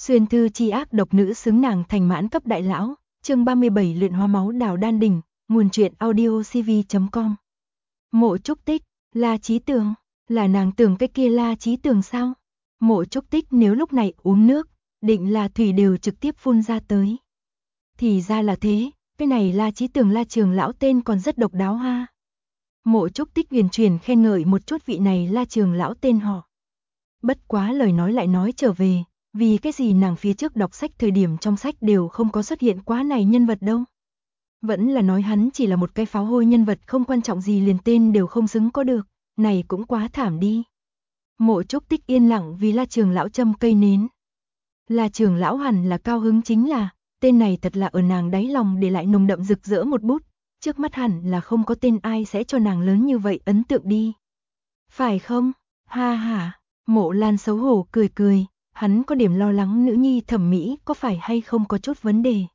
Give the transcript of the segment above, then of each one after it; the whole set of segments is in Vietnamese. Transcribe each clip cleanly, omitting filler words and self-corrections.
Xuyên thư chi ác độc nữ xứng nàng thành mãn cấp đại lão, chương 37 luyện hóa máu đào đan đỉnh, nguồn truyện audio cv.com. Mộ Trúc Tích, La Chí Tường, là nàng tưởng cái kia La Chí Tường sao? Mộ Trúc Tích nếu lúc này uống nước, định là thủy đều trực tiếp phun ra tới. Thì ra là thế, cái này La Chí Tường La Trường lão tên còn rất độc đáo ha. Mộ Trúc Tích huyền truyền khen ngợi một chút vị này La Trường lão tên họ. Bất quá lời nói lại nói trở về, vì cái gì nàng phía trước đọc sách thời điểm trong sách đều không có xuất hiện quá này nhân vật đâu. Vẫn là nói hắn chỉ là một cái pháo hôi nhân vật không quan trọng gì liền tên đều không xứng có được, này cũng quá thảm đi. Mộ Trúc Tích yên lặng vì La Trường lão châm cây nến. La Trường lão hẳn là cao hứng chính là, tên này thật là ở nàng đáy lòng để lại nồng đậm rực rỡ một bút, trước mắt hẳn là không có tên ai sẽ cho nàng lớn như vậy ấn tượng đi. Phải không? Ha ha, Mộ Lan xấu hổ cười cười, hắn có điểm lo lắng nữ nhi thẩm mỹ có phải hay không có chút vấn đề.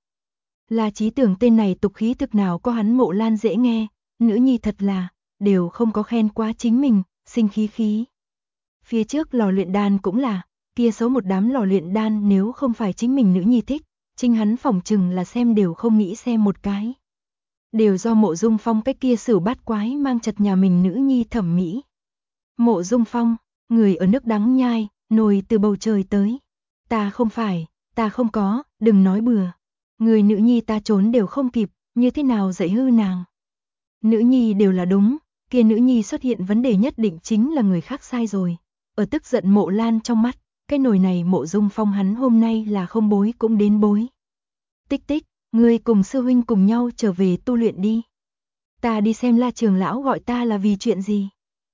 La Chí Tường tên này tục khí thực nào có hắn Mộ Lan dễ nghe, nữ nhi thật là, đều không có khen quá chính mình, sinh khí khí. Phía trước lò luyện đan cũng là, kia xấu một đám lò luyện đan nếu không phải chính mình nữ nhi thích, chính hắn phỏng chừng là xem đều không nghĩ xem một cái. Đều do Mộ Dung Phong cái kia xử bát quái mang chặt nhà mình nữ nhi thẩm mỹ. Mộ Dung Phong, người ở nước đắng nhai, nồi từ bầu trời tới. Ta không phải, ta không có, đừng nói bừa. Người nữ nhi ta trốn đều không kịp, như thế nào dạy hư nàng. Nữ nhi đều là đúng, kia nữ nhi xuất hiện vấn đề nhất định chính là người khác sai rồi. Ở tức giận Mộ Lan trong mắt, cái nồi này Mộ Dung Phong hắn hôm nay là không bối cũng đến bối. Tích tích, ngươi cùng sư huynh cùng nhau trở về tu luyện đi. Ta đi xem La Trường lão gọi ta là vì chuyện gì.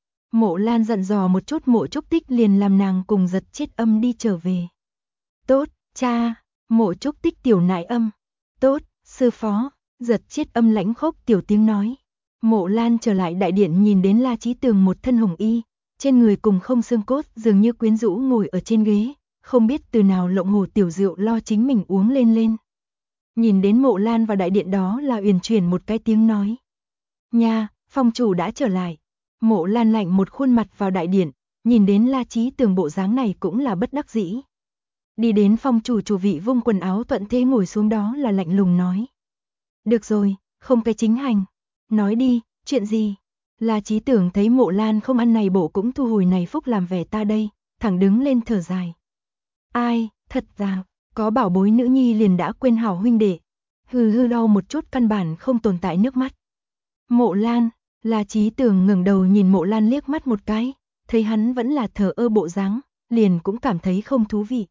Mộ Lan dặn dò một chút Mộ Trúc Tích liền làm nàng cùng Giật Chết Âm đi trở về. Tốt, cha, Mộ Trúc Tích tiểu nại âm. Tốt, sư phó, Giật Chết Âm lãnh khốc tiểu tiếng nói. Mộ Lan trở lại đại điện nhìn đến La Chí Tường một thân hồng y, trên người cùng không xương cốt dường như quyến rũ ngồi ở trên ghế, không biết từ nào lộng hồ tiểu rượu lo chính mình uống lên. Nhìn đến Mộ Lan vào đại điện đó là uyển chuyển một cái tiếng nói. Nha, phong chủ đã trở lại. Mộ Lan lạnh một khuôn mặt vào đại điện, nhìn đến La Chí Tường bộ dáng này cũng là bất đắc dĩ. Đi đến phong chủ chủ vị vung quần áo thuận thế ngồi xuống đó là lạnh lùng nói. Được rồi, không cái chính hành. Nói đi, chuyện gì? La Chí Tường thấy Mộ Lan không ăn này bộ cũng thu hồi này phúc làm vẻ ta đây, thẳng đứng lên thở dài. Ai, thật ra, có bảo bối nữ nhi liền đã quên hảo huynh đệ. Hừ đau một chút căn bản không tồn tại nước mắt. Mộ Lan, La Chí Tường ngẩng đầu nhìn Mộ Lan liếc mắt một cái, thấy hắn vẫn là thờ ơ bộ dáng, liền cũng cảm thấy không thú vị.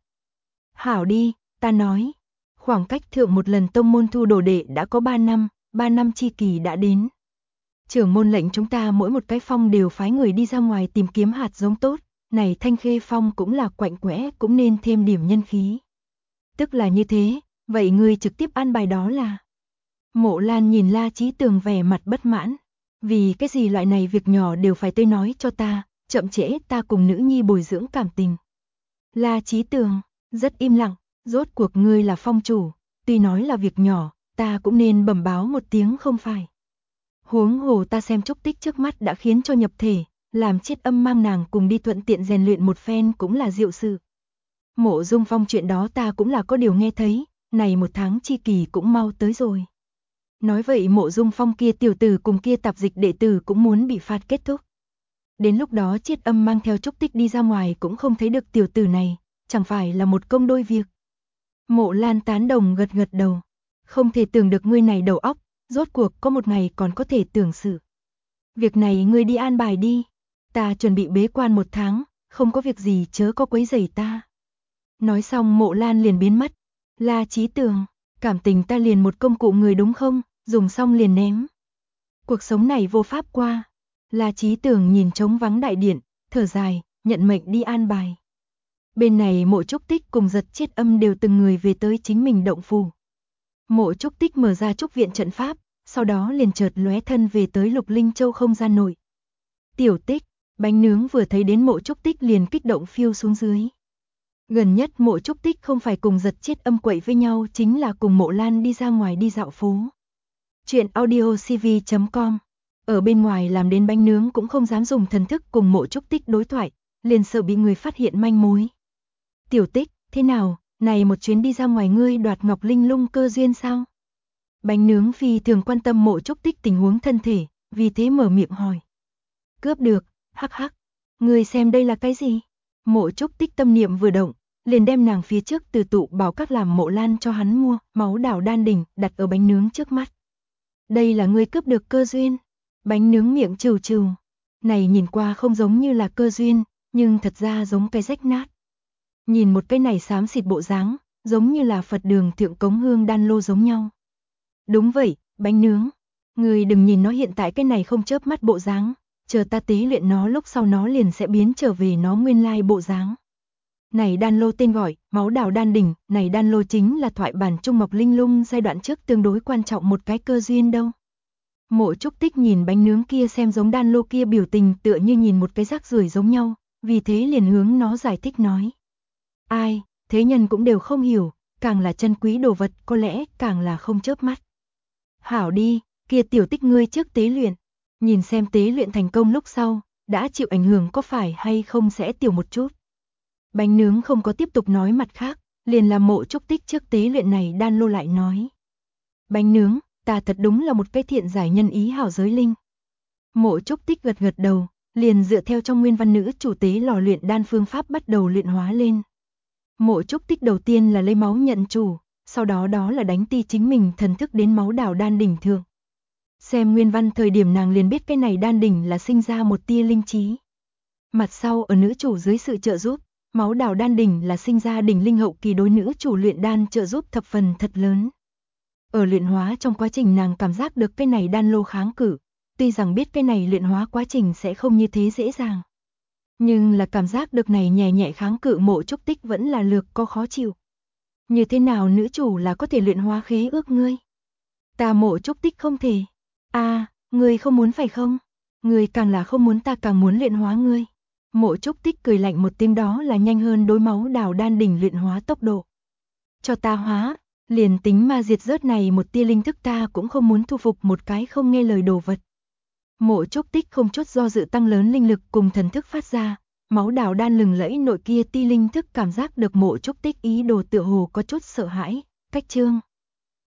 Hảo đi, ta nói, khoảng cách thượng một lần tông môn thu đồ đệ đã có 3 năm chi kỳ đã đến. Trưởng môn lệnh chúng ta mỗi một cái phong đều phái người đi ra ngoài tìm kiếm hạt giống tốt, này Thanh Khê phong cũng là quạnh quẽ cũng nên thêm điểm nhân khí. Tức là như thế, vậy ngươi trực tiếp an bài đó là. Mộ Lan nhìn La Chí Tường vẻ mặt bất mãn. Vì cái gì loại này việc nhỏ đều phải tới nói cho ta, chậm trễ ta cùng nữ nhi bồi dưỡng cảm tình. La Chí Tường, rất im lặng, rốt cuộc ngươi là phong chủ, tuy nói là việc nhỏ, ta cũng nên bẩm báo một tiếng không phải. Huống hồ ta xem Trúc Tích trước mắt đã khiến cho nhập thể, làm Chết Âm mang nàng cùng đi thuận tiện rèn luyện một phen cũng là diệu sự. Mộ Dung Phong chuyện đó ta cũng là có điều nghe thấy, này một tháng chi kỳ cũng mau tới rồi. Nói vậy Mộ Dung Phong kia tiểu tử cùng kia tạp dịch đệ tử cũng muốn bị phạt kết thúc. Đến lúc đó Chết Âm mang theo Trúc Tích đi ra ngoài cũng không thấy được tiểu tử này, chẳng phải là một công đôi việc. Mộ Lan tán đồng gật đầu. Không thể tưởng được ngươi này đầu óc, rốt cuộc có một ngày còn có thể tưởng sự. Việc này ngươi đi an bài đi, ta chuẩn bị bế quan 1 tháng, không có việc gì chớ có quấy rầy ta. Nói xong Mộ Lan liền biến mất. La Chí Tường, cảm tình ta liền một công cụ người đúng không, dùng xong liền ném. Cuộc sống này vô pháp qua. La Chí Tường nhìn trống vắng đại điện, thở dài, nhận mệnh đi an bài. Bên này Mộ Trúc Tích cùng Giật Chết Âm đều từng người về tới chính mình động phủ. Mộ Trúc Tích mở ra trúc viện trận pháp, sau đó liền chợt lóe thân về tới Lục Linh Châu không gian nội. Tiểu Tích, bánh nướng vừa thấy đến Mộ Trúc Tích liền kích động phiêu xuống dưới. Gần nhất Mộ Trúc Tích không phải cùng Giật Chết Âm quậy với nhau chính là cùng Mộ Lan đi ra ngoài đi dạo phố. Chuyện audio cv.com. Ở bên ngoài làm đến bánh nướng cũng không dám dùng thần thức cùng Mộ Trúc Tích đối thoại, liền sợ bị người phát hiện manh mối. Tiểu Tích, thế nào, này một chuyến đi ra ngoài ngươi đoạt Ngọc Linh Lung cơ duyên sao? Bánh nướng phi thường quan tâm Mộ Trúc Tích tình huống thân thể, vì thế mở miệng hỏi. Cướp được, hắc hắc, ngươi xem đây là cái gì? Mộ Trúc Tích tâm niệm vừa động, liền đem nàng phía trước từ tụ bảo các làm Mộ Lan cho hắn mua, máu đảo đan đỉnh, đặt ở bánh nướng trước mắt. Đây là ngươi cướp được cơ duyên. Bánh nướng miệng trừ trừ. Này nhìn qua không giống như là cơ duyên, nhưng thật ra giống cái rách nát. Nhìn một cái này xám xịt bộ dáng, giống như là Phật đường thượng cống hương đan lô giống nhau. Đúng vậy, bánh nướng. Ngươi đừng nhìn nó hiện tại cái này không chớp mắt bộ dáng, chờ ta tế luyện nó lúc sau nó liền sẽ biến trở về nó nguyên lai bộ dáng. Này đan lô tên gọi, máu đào đan đỉnh, này đan lô chính là thoại bản Trung Ngọc Linh Lung giai đoạn trước tương đối quan trọng một cái cơ duyên đâu. Mộ Trúc Tích nhìn bánh nướng kia xem giống đan lô kia biểu tình tựa như nhìn một cái rác rưởi giống nhau, vì thế liền hướng nó giải thích nói. Ai, thế nhân cũng đều không hiểu, càng là chân quý đồ vật có lẽ càng là không chớp mắt. Hảo đi, kia tiểu Tích ngươi trước tế luyện, nhìn xem tế luyện thành công lúc sau, đã chịu ảnh hưởng có phải hay không sẽ tiểu một chút. Bánh nướng không có tiếp tục nói mặt khác, liền làm Mộ Trúc Tích trước tế luyện này đan lô lại nói. Bánh nướng, ta thật đúng là một cái thiện giải nhân ý hảo giới linh. Mộ Trúc Tích gật gật đầu, liền dựa theo trong nguyên văn nữ chủ tế lò luyện đan phương pháp bắt đầu luyện hóa lên. Mộ Trúc Tích đầu tiên là lấy máu nhận chủ, sau đó là đánh ti chính mình thần thức đến máu đảo đan đỉnh thượng. Xem nguyên văn thời điểm nàng liền biết cái này đan đỉnh là sinh ra một tia linh trí. Mặt sau ở nữ chủ dưới sự trợ giúp, máu đảo đan đỉnh là sinh ra đỉnh linh hậu kỳ đối nữ chủ luyện đan trợ giúp thập phần thật lớn. Ở luyện hóa trong quá trình nàng cảm giác được cái này đan lô kháng cự, tuy rằng biết cái này luyện hóa quá trình sẽ không như thế dễ dàng. Nhưng là cảm giác được này nhẹ nhẹ kháng cự Mộ Trúc Tích vẫn là lược có khó chịu. Như thế nào nữ chủ là có thể luyện hóa khế ước ngươi? Ta Mộ Trúc Tích không thể. Ngươi không muốn phải không? Ngươi càng là không muốn ta càng muốn luyện hóa ngươi. Mộ Trúc Tích cười lạnh một tiếng đó là nhanh hơn đối máu đào đan đỉnh luyện hóa tốc độ. Cho ta hóa, liền tính ma diệt rớt này một tia linh thức ta cũng không muốn thu phục một cái không nghe lời đồ vật. Mộ Trúc Tích không chút do dự tăng lớn linh lực cùng thần thức phát ra, máu đào đan lừng lẫy nội kia ti linh thức cảm giác được Mộ Trúc Tích ý đồ tựa hồ có chút sợ hãi, cách trương.